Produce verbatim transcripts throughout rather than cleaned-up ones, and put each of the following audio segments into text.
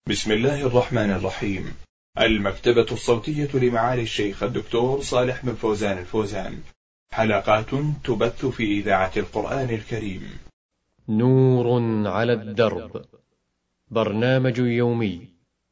بسم الله الرحمن الرحيم. المكتبة الصوتية لمعالي الشيخ الدكتور صالح بن فوزان الفوزان، حلقات تبث في إذاعة القرآن الكريم. نور على الدرب، برنامج يومي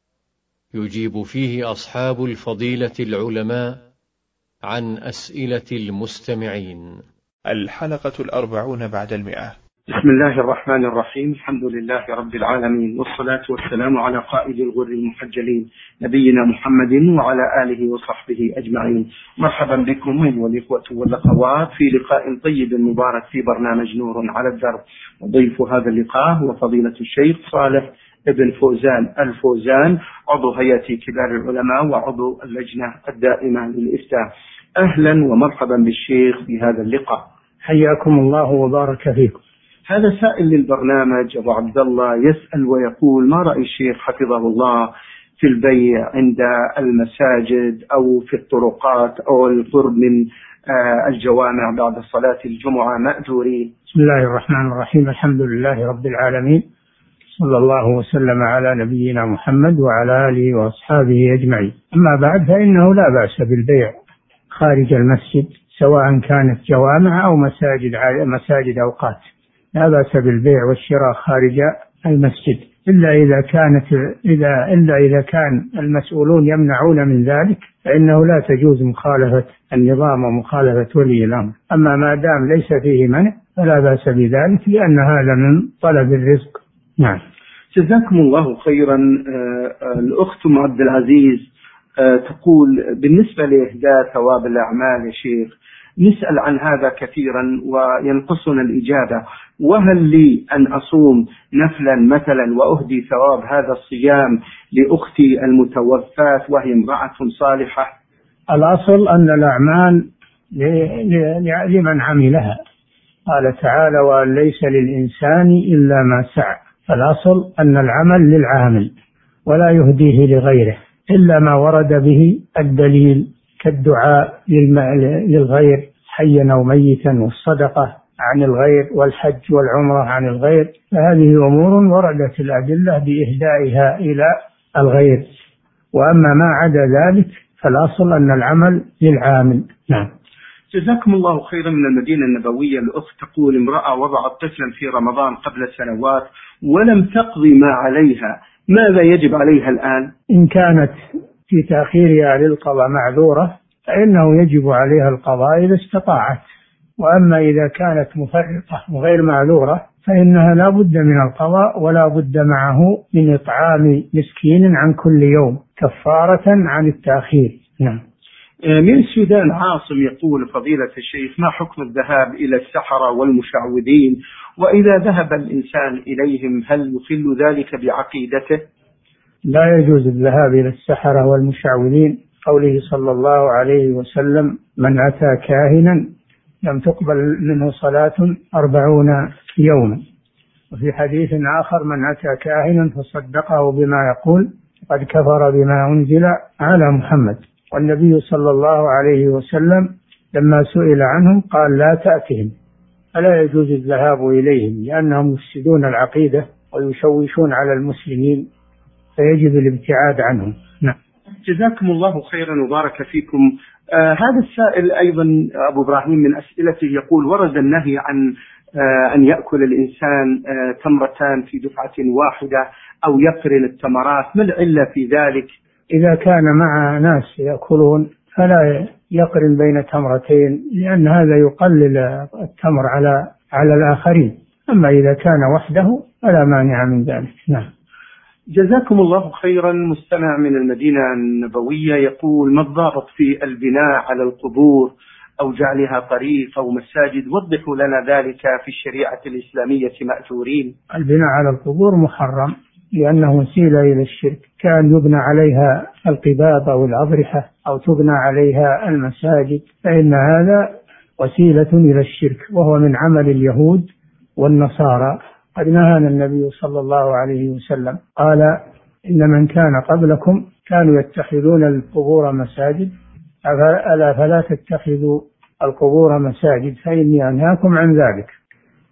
يجيب فيه أصحاب الفضيلة العلماء عن أسئلة المستمعين. الحلقة الأربعون بعد المئة. بسم الله الرحمن الرحيم. الحمد لله رب العالمين، والصلاة والسلام على قائد الغر المحجلين نبينا محمد وعلى آله وصحبه أجمعين. مرحبا بكم أيها الإخوة والأخوات في لقاء طيب مبارك في برنامج نور على الدرب. وضيف هذا اللقاء هو فضيلة الشيخ صالح بن فوزان الفوزان، عضو هيئة كبار العلماء وعضو اللجنة الدائمة للإفتاء. أهلا ومرحبا بالشيخ في هذا اللقاء. حياكم الله وبارك فيكم. هذا سائل للبرنامج أبو عبد الله يسأل ويقول: ما رأي الشيخ حفظه الله في البيع عند المساجد أو في الطرقات أو القرب من الجوامع بعد صلاة الجمعة مأجورين؟ بسم الله الرحمن الرحيم. الحمد لله رب العالمين، صلى الله وسلم على نبينا محمد وعلى آله وأصحابه أجمعين. أما بعد، فإنه لا بأس بالبيع خارج المسجد، سواء كانت جوامع أو مساجد مساجد أوقات، لا بأس بالبيع والشراء خارج المسجد، إلا إذا كانت إذا إلا إذا كان المسؤولون يمنعون من ذلك، فإنه لا تجوز مخالفة النظام ومخالفة ولي الأمر. أما ما دام ليس فيه منع فلا بأس بذلك، لأن هذا من طلب الرزق. نعم. جزاكم الله خيرا. الأخت أم عبد العزيز تقول: بالنسبة لإهداء ثواب الأعمال يا شيخ، نسأل عن هذا كثيرا وينقصنا الإجابة، وهل لي أن أصوم نفلا مثلا وأهدي ثواب هذا الصيام لأختي المتوفاة وهي امرأة صالحة؟ الأصل أن الأعمال لمن عملها، قال تعالى: وأن ليس للإنسان إلا ما سعى. فالأصل أن العمل للعامل ولا يهديه لغيره إلا ما ورد به الدليل، كالدعاء للغير حيا أو ميتا، والصدقة عن الغير، والحج والعمرة عن الغير، فهذه أمور وردت الأدلة بإهدائها إلى الغير. وأما ما عدا ذلك فالأصل أن العمل للعامل. نعم. جزاكم الله خيرا. من المدينة النبوية الأخت تقول: امرأة وضعت طفلا في رمضان قبل سنوات ولم تقضي ما عليها، ماذا يجب عليها الآن؟ إن كانت في تأخيرها للقضاء معذورة فإنه يجب عليها القضاء إذا استطاعت، وأما إذا كانت مفرطة وغير معذورة فإنها لا بد من القضاء، ولا بد معه من إطعام مسكين عن كل يوم كفارة عن التأخير. نعم. من السودان عاصم يقول: فضيلة الشيخ، ما حكم الذهاب إلى السحرة والمشعوذين؟ وإذا ذهب الإنسان إليهم هل يخل ذلك بعقيدته؟ لا يجوز الذهاب إلى السحرة والمشعوذين، قوله صلى الله عليه وسلم: من أتى كاهنا لم تقبل منه صلاة أربعون يوما. وفي حديث آخر: من أتى كاهنا فصدقه بما يقول قد كفر بما أنزل على محمد. والنبي صلى الله عليه وسلم لما سئل عنهم قال: لا تأتهم. فلا يجوز الذهاب إليهم لأنهم يفسدون العقيدة ويشوشون على المسلمين، فيجب الابتعاد عنهم. نعم. جزاكم الله خيرا وبارك فيكم. آه هذا السائل أيضا أبو إبراهيم من أسئلته يقول: ورد النهي عن آه أن يأكل الإنسان آه تمرتان في دفعة واحدة أو يقرن التمرات، ما العلة في ذلك؟ إذا كان مع ناس يأكلون فلا يقرن بين تمرتين، لأن هذا يقلل التمر على على الآخرين. أما إذا كان وحده فلا مانع من ذلك. نعم. جزاكم الله خيرا. مستمع من المدينة النبوية يقول: ما الضابط في البناء على القبور أو جعلها طريق أو مساجد؟ وضحوا لنا ذلك في الشريعة الإسلامية مأجورين. البناء على القبور محرم لأنه وسيلة إلى الشرك، كان يبنى عليها القباب أو الأضرحة أو تبنى عليها المساجد، فإن هذا وسيلة إلى الشرك، وهو من عمل اليهود والنصارى. قد نهانا النبي صلى الله عليه وسلم، قال: إن من كان قبلكم كانوا يتخذون القبور مساجد، ألا فلا تتخذوا القبور مساجد فإني أنهاكم عن ذلك.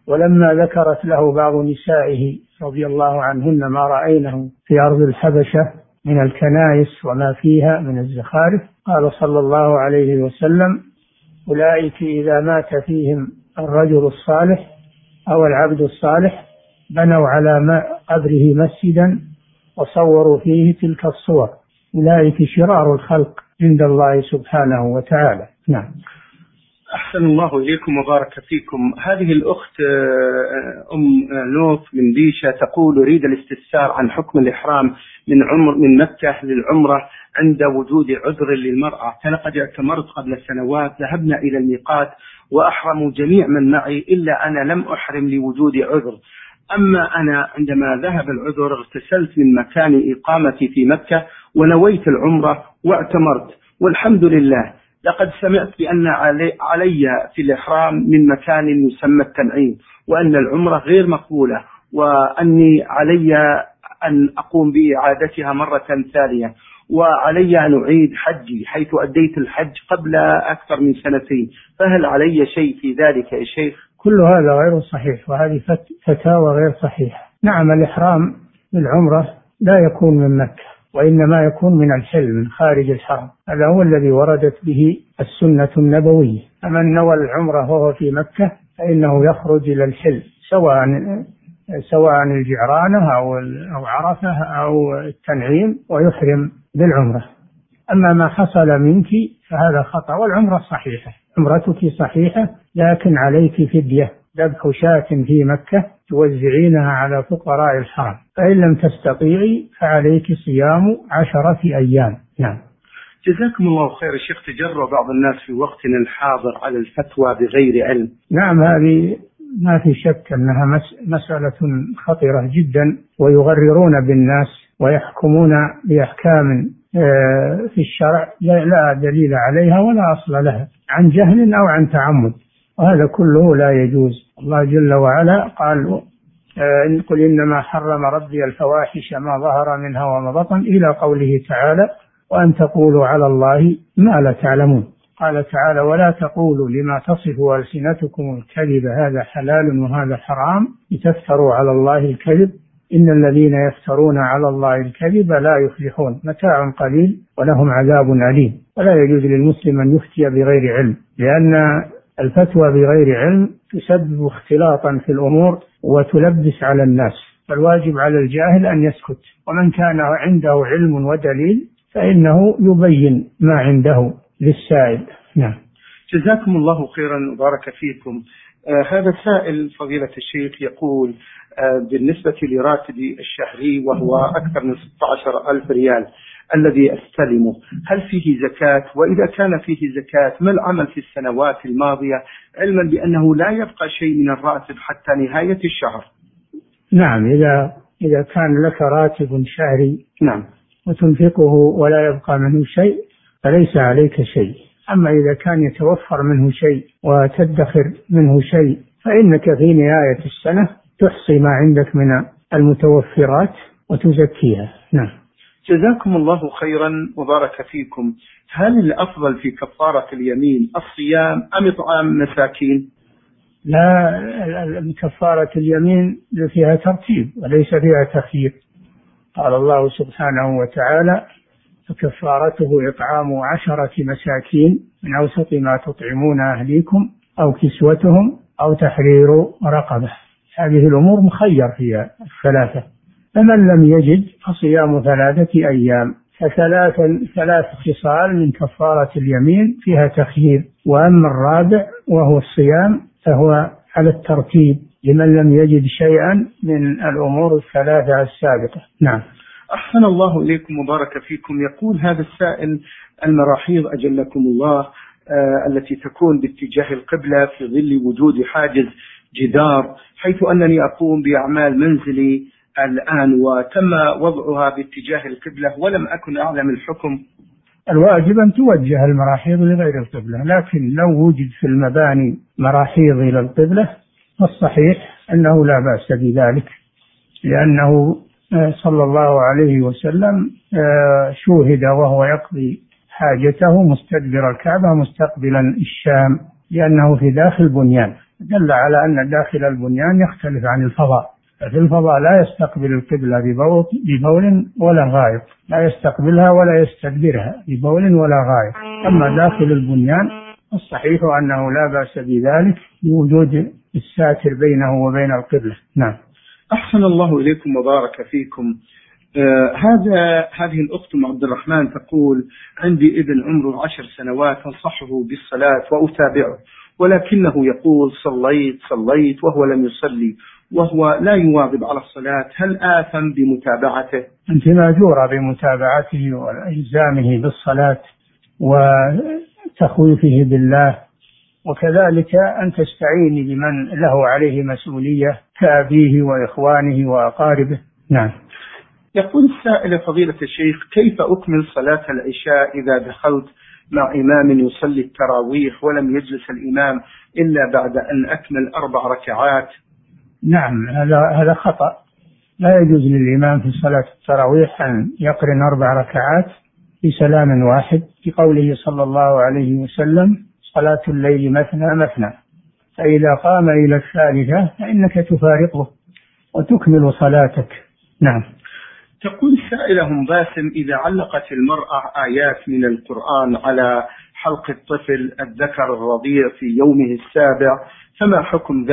ولما ذكرت له بعض نسائه رضي الله عنهن ما رأينه في أرض الحبشة من الكنائس وما فيها من الزخارف، قال صلى الله عليه وسلم: أولئك إذا مات فيهم الرجل الصالح أو العبد الصالح بنوا على قبره مسجدا وصوروا فيه تلك الصور، أولئك شرار الخلق عند الله سبحانه وتعالى. نعم. أحسن الله إليكم وبارك فيكم. هذه الأخت أم نوف من بيشة تقول: أريد الاستفسار عن حكم الإحرام من عمر من مكة للعمرة عند وجود عذر للمرأة. أنا قد اعتمرت قبل سنوات، ذهبنا إلى الميقات وأحرموا جميع من معي إلا أنا لم أحرم لوجود عذر. أما أنا عندما ذهب العذر اغتسلت من مكان إقامتي في مكة ونويت العمرة واعتمرت، والحمد لله. لقد سمعت بأن علي, علي في الإحرام من مكان يسمى التنعيم، وأن العمرة غير مقبولة، وأني علي أن أقوم بإعادتها مرة ثانية، وعلي أن أعيد حجي حيث أديت الحج قبل أكثر من سنتين، فهل علي شيء في ذلك يا شيخ؟ كل هذا غير صحيح، وهذه فتاوى غير صحيحة. نعم، الإحرام بالعمرة لا يكون من مكة، وإنما يكون من الحل من خارج الحرم، هذا هو الذي وردت به السنة النبوية. فمن نوى العمرة وهو في مكة فإنه يخرج إلى الحل، سواء سواء الجعرانة أو أو عرفة أو التنعيم، ويحرم بالعمرة. أما ما حصل منك فهذا خطأ، والعمرة صحيحة، عمرتك صحيحة، لكن عليك فدية، ذبح شاة في مكة توزعينها على فقراء الحرم، فإن لم تستطيعي فعليك صيام عشرة أيام. نعم. جزاكم الله خير. الشيخ، تجرأ بعض الناس في وقتنا الحاضر على الفتوى بغير علم. نعم، هذه ما في شك أنها مسألة خطيرة جدا، ويغررون بالناس ويحكمون بأحكام في الشرع لا دليل عليها ولا أصل لها، عن جهل أو عن تعمد، وهذا كله لا يجوز. الله جل وعلا قال: إن قل إنما حرم ربي الفواحش ما ظهر منها وما بطن، إلى قوله تعالى: وأن تقولوا على الله ما لا تعلمون. قال تعالى: ولا تقولوا لما تصف ألسنتكم الكذب هذا حلال وهذا حرام لتفتروا على الله الكذب إن الذين يفترون على الله الكذب لا يفلحون، متاع قليل ولهم عذاب أليم. ولا يجوز للمسلم أن يفتي بغير علم، لأن الفتوى بغير علم تسبب اختلاطا في الأمور وتلبس على الناس، فالواجب على الجاهل أن يسكت، ومن كان عنده علم ودليل فإنه يبين ما عنده للسائل. نعم. جزاكم الله خيرا وبارك فيكم. آه هذا سائل فضيلة الشيخ يقول: آه بالنسبة لراتبي الشهري وهو أكثر من ستة عشر ألف ريال الذي أستلمه، هل فيه زكاة؟ وإذا كان فيه زكاة ما العمل في السنوات الماضية، علما بأنه لا يبقى شيء من الراتب حتى نهاية الشهر؟ نعم، إذا إذا كان لك راتب شهري نعم وتنفقه ولا يبقى منه شيء فليس عليك شيء. أما إذا كان يتوفر منه شيء وتدخر منه شيء فإنك في نهاية السنة تحصي ما عندك من المتوفرات وتزكيها. نعم. جزاكم الله خيرا وبارك فيكم. هل الأفضل في كفارة اليمين الصيام أم إطعام مساكين؟ لا، كفارة اليمين فيها ترتيب وليس فيها تخيير. قال الله سبحانه وتعالى: فكفارته إطعام عشرة مساكين من أوسط ما تطعمون أهليكم أو كسوتهم أو تحرير رقبة. هذه الأمور مخير فيها الثلاثة، فمن لم يجد فصيام ثلاثة أيام، فثلاث ثلاث خصال من كفارة اليمين فيها تخيير. وأما الرابع وهو الصيام فهو على الترتيب لمن لم يجد شيئا من الأمور الثلاثة السابقة. نعم. أحسن الله إليكم وبارك فيكم. يقول هذا السائل: المراحيض أجلكم الله آه التي تكون باتجاه القبلة في ظل وجود حاجز جدار، حيث أنني أقوم بأعمال منزلي الآن وتم وضعها باتجاه القبلة ولم أكن أعلم الحكم. الواجب أن توجه المراحيض لغير القبلة، لكن لو وجد في المباني مراحيض إلى القبلة فالصحيح أنه لا بأس بذلك، لأنه صلى الله عليه وسلم شوهد وهو يقضي حاجته مستدبر الكعبة مستقبلا الشام، لأنه في داخل بنيان. دل على أن داخل البنيان يختلف عن الفضاء. ففي الفضاء لا يستقبل القبلة ببول ولا غائط، لا يستقبلها ولا يستدبرها ببول ولا غائط. أما داخل البنيان الصحيح أنه لا بأس بذلك لوجود الساتر بينه وبين القبلة. نعم. أحسن الله إليكم وبارك فيكم. آه هذا هذه الأخت أم عبد الرحمن تقول: عندي ابن عمره عشر سنوات أنصحه بالصلاة وأتابعه، ولكنه يقول صليت صليت وهو لم يصلي وهو لا يواظب على الصلاة، هل آثم بمتابعته؟ أنت مأجورة بمتابعته وإلزامه بالصلاة وتخويفه بالله، وكذلك أن تستعيني بمن له عليه مسؤولية كأبيه وإخوانه وأقاربه. نعم. يقول السائل: فضيلة الشيخ، كيف أكمل صلاة العشاء إذا دخلت مع إمام يصلي التراويح ولم يجلس الإمام إلا بعد أن أكمل أربع ركعات؟ نعم، هذا هذا خطأ. لا يجوز للإمام في صلاة التراويح أن يقرن أربع ركعات بسلام واحد، لقوله صلى الله عليه وسلم: صلاة الليل مثنى مثنى، فإذا قام إلى الثالثة فإنك تفارقه وتكمل صلاتك. نعم. تقول السائلة هم باسم: إذا علقت المرأة آيات من القرآن على حلق الطفل الذكر الرضيع في يومه السابع فما حكم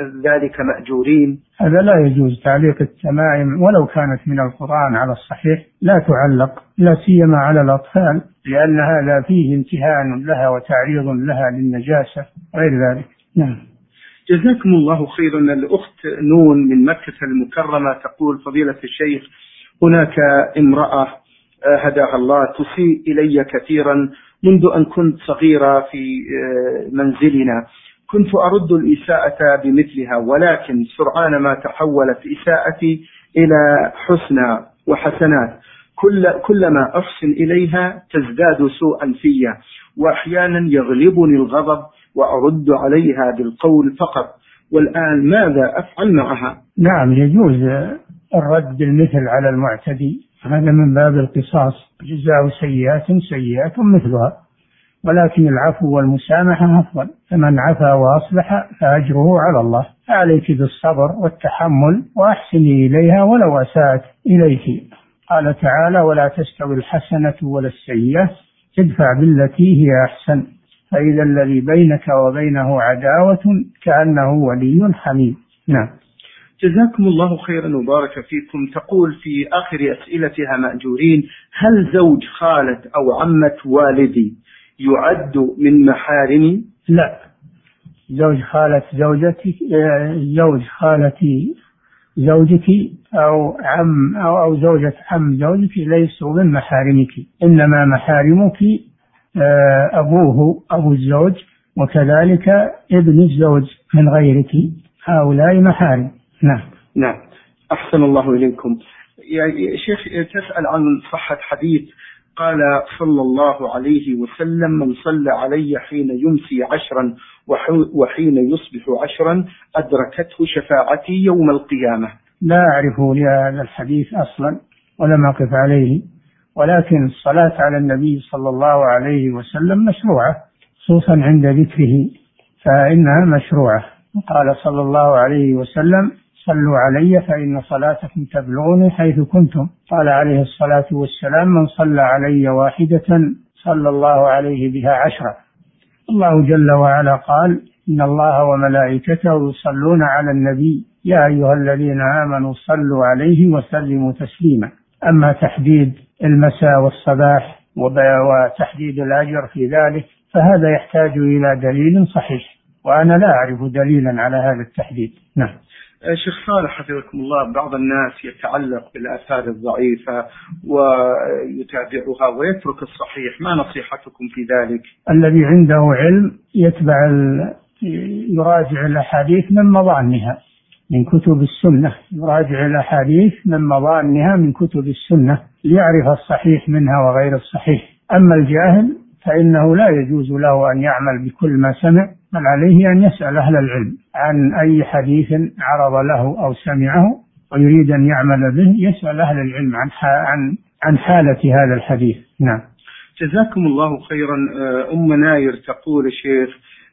ذلك مأجورين؟ هذا لا يجوز. تعليق التمائم ولو كانت من القرآن على الصحيح لا تعلق، لا سيما على الأطفال، لأن هذا فيه امتهان لها وتعريض لها للنجاسة غير ذلك. نعم. جزاكم الله خيرا. الأخت نون من مكة المكرمة تقول: فضيلة الشيخ، هناك امرأة هداها الله تسيء إلي كثيرا منذ أن كنت صغيرة في منزلنا، كنت أرد الإساءة بمثلها، ولكن سرعان ما تحولت إساءتي إلى حسنى وحسنات، كل كلما أحسن إليها تزداد سوءا فيا، وأحيانا يغلبني الغضب وأرد عليها بالقول فقط، والآن ماذا أفعل معها؟ نعم، يجوز الرد بالمثل على المعتدي، هذا من باب القصاص، جزاء سيئات سيئات مثلها، ولكن العفو والمسامحة أفضل، فمن عفا وأصلح فأجره على الله. عليك بالصبر والتحمل وأحسني إليها ولو أساءت إليك. قال تعالى: ولا تستوي الحسنة ولا السيئة ادفع بالتي هي أحسن فإذا الذي بينك وبينه عداوة كأنه ولي حميم. نعم. جزاكم الله خيرا وبارك فيكم. تقول في آخر أسئلتها مأجورين: هل زوج خالة أو عمة والدي يعد من محارمي؟ لا، زوج خالة زوجتك، زوج خالتي زوجك أو عم أو, أو زوجة عم زوجك ليسوا من محارمك، إنما محارمك أبوه أبو الزوج، وكذلك ابن الزوج من غيرك، هؤلاء محارم. نعم. نعم. أحسن الله إليكم. يا شيخ، تسأل عن صحة حديث قال صلى الله عليه وسلم: من صلى علي حين يمسي عشرا وحين يصبح عشرا أدركته شفاعتي يوم القيامة. لا أعرف لهذا الحديث أصلا ولم أقف عليه، ولكن الصلاة على النبي صلى الله عليه وسلم مشروعة، خصوصا عند ذكره فإنها مشروعة. قال صلى الله عليه وسلم: صلوا علي فإن صلاتكم تبلغني حيث كنتم. قال عليه الصلاة والسلام: من صلى علي واحدة صلى الله عليه بها عشرة. الله جل وعلا قال: إن الله وملائكته يصلون على النبي يا أيها الذين آمنوا صلوا عليه وسلموا تسليما. أما تحديد المساء والصباح وتحديد الأجر في ذلك فهذا يحتاج إلى دليل صحيح، وأنا لا أعرف دليلا على هذا التحديد. نعم. شيخ صالح حفظكم الله، بعض الناس يتعلق بالآثار الضعيفة ويتابعها ويترك الصحيح، ما نصيحتكم في ذلك؟ الذي عنده علم يتبع يراجع الأحاديث من مظانها من كتب السنة، يراجع الأحاديث من مظانها من كتب السنة ليعرف الصحيح منها وغير الصحيح. أما الجاهل فإنه لا يجوز له أن يعمل بكل ما سمع، بل عليه أن يسأل أهل العلم عن أي حديث عرض له أو سمعه ويريد أن يعمل به، يسأل أهل العلم عن عن عن حالة هذا الحديث. نعم. جزاكم الله خيرا. أم ناير تقول: شيخ،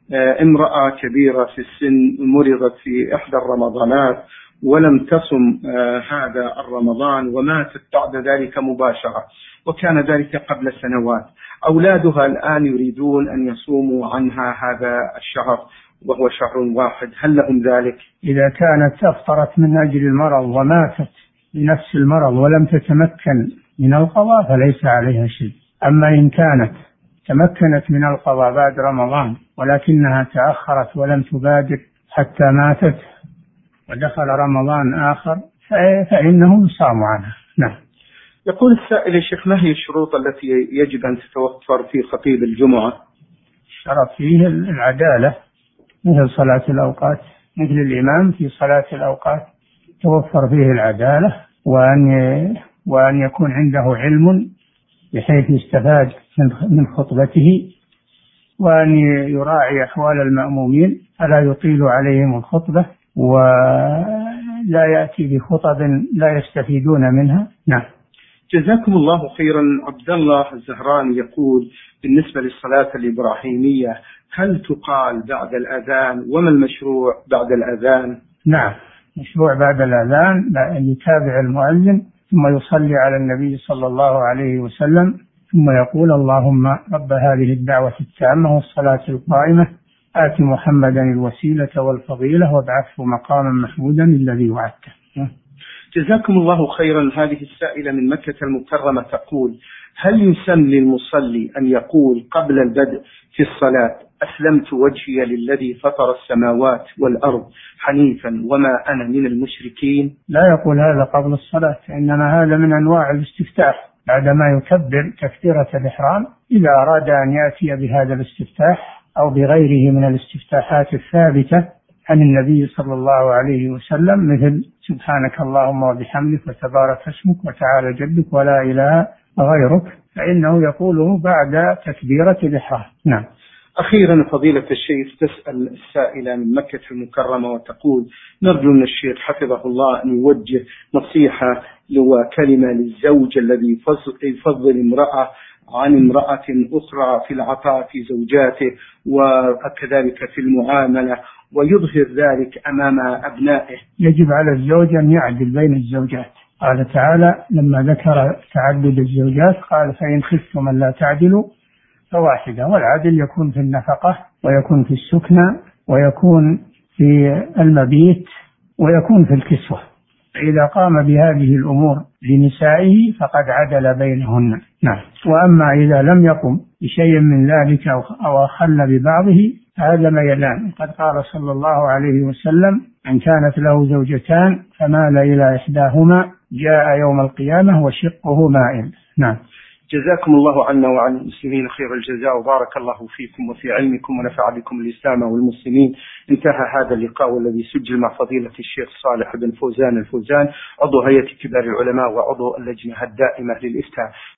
امرأة كبيرة في السن مرضت في إحدى الرمضانات ولم تصم هذا الرمضان وماتت بعد ذلك مباشرة، وكان ذلك قبل سنوات. أولادها الآن يريدون أن يصوموا عنها هذا الشهر وهو شهر واحد، هل لهم ذلك؟ إذا كانت أفطرت من أجل المرض وماتت بنفس المرض ولم تتمكن من القضاء فليس عليها شيء. أما إن كانت تمكنت من القضاء بعد رمضان ولكنها تأخرت ولم تبادر حتى ماتت ودخل رمضان آخر فإنه يصام عنها. نعم. يقول السائل يا شيخ، ما هي الشروط التي يجب أن تتوفر في خطيب الجمعة؟ شرط فيه العدالة مثل صلاة الأوقات، مثل الإمام في صلاة الأوقات توفر فيه العدالة، وأن وأن يكون عنده علم بحيث يستفاد من خطبته، وأن يراعي أحوال المأمومين فلا يطيل عليهم الخطبة ولا يأتي بخطب لا يستفيدون منها. نعم. جزاكم الله خيرا. عبد الله الزهراني يقول بالنسبة للصلاة الإبراهيمية هل تقال بعد الأذان، وما المشروع بعد الأذان؟ نعم، مشروع بعد الأذان أن يتابع المؤذن ثم يصلي على النبي صلى الله عليه وسلم ثم يقول اللهم رب هذه الدعوة التامة والصلاة القائمة آت محمدا الوسيلة والفضيلة وابعثه مقاما محمودا الذي وعدته. جزاكم الله خيرا. هذه السائلة من مكة المكرمة تقول هل يسن للمصلي أن يقول قبل البدء في الصلاة أسلمت وجهي للذي فطر السماوات والأرض حنيفا وما أنا من المشركين؟ لا يقول هذا قبل الصلاة، إنما هذا من أنواع الاستفتاح بعدما يكبر تكبيرة الإحرام. إذا أراد أن يأتي بهذا الاستفتاح أو بغيره من الاستفتاحات الثابتة عن النبي صلى الله عليه وسلم مثل سبحانك اللهم وبحمدك وتبارك اسمك وتعالى جدك ولا إله غيرك، فإنه يقوله بعد تكبيرة الإحرام. نعم. أخيرا فضيلة الشيخ، تسأل السائلة من مكة المكرمة وتقول نرجو من الشيخ حفظه الله أن يوجه نصيحة وكلمة للزوج الذي يفضل امرأة عن امرأة أخرى في العطاء في زوجاته وكذلك في المعاملة ويظهر ذلك أمام أبنائه. يجب على الزوج أن يعدل بين الزوجات. قال تعالى لما ذكر تعدد الزوجات قال فإن خفتم أن لا تعدلوا فواحدة، والعدل يكون في النفقة ويكون في السكنى ويكون في المبيت ويكون في الكسوة. فإذا قام بهذه الأمور لنسائه فقد عدل بينهن. نعم. وأما إذا لم يقم بشيء من ذلك أو أخل ببعضه هذا ميلان. قد قال صلى الله عليه وسلم من كانت له زوجتان فمال إلى إحداهما جاء يوم القيامة وشقه مائل. نعم. جزاكم الله عنا وعن المسلمين خير الجزاء وبارك الله فيكم وفي علمكم ونفع بكم الإسلام والمسلمين. انتهى هذا اللقاء والذي سجل مع فضيلة الشيخ صالح بن فوزان الفوزان عضو هيئة كبار العلماء وعضو اللجنة الدائمة للإفتاء.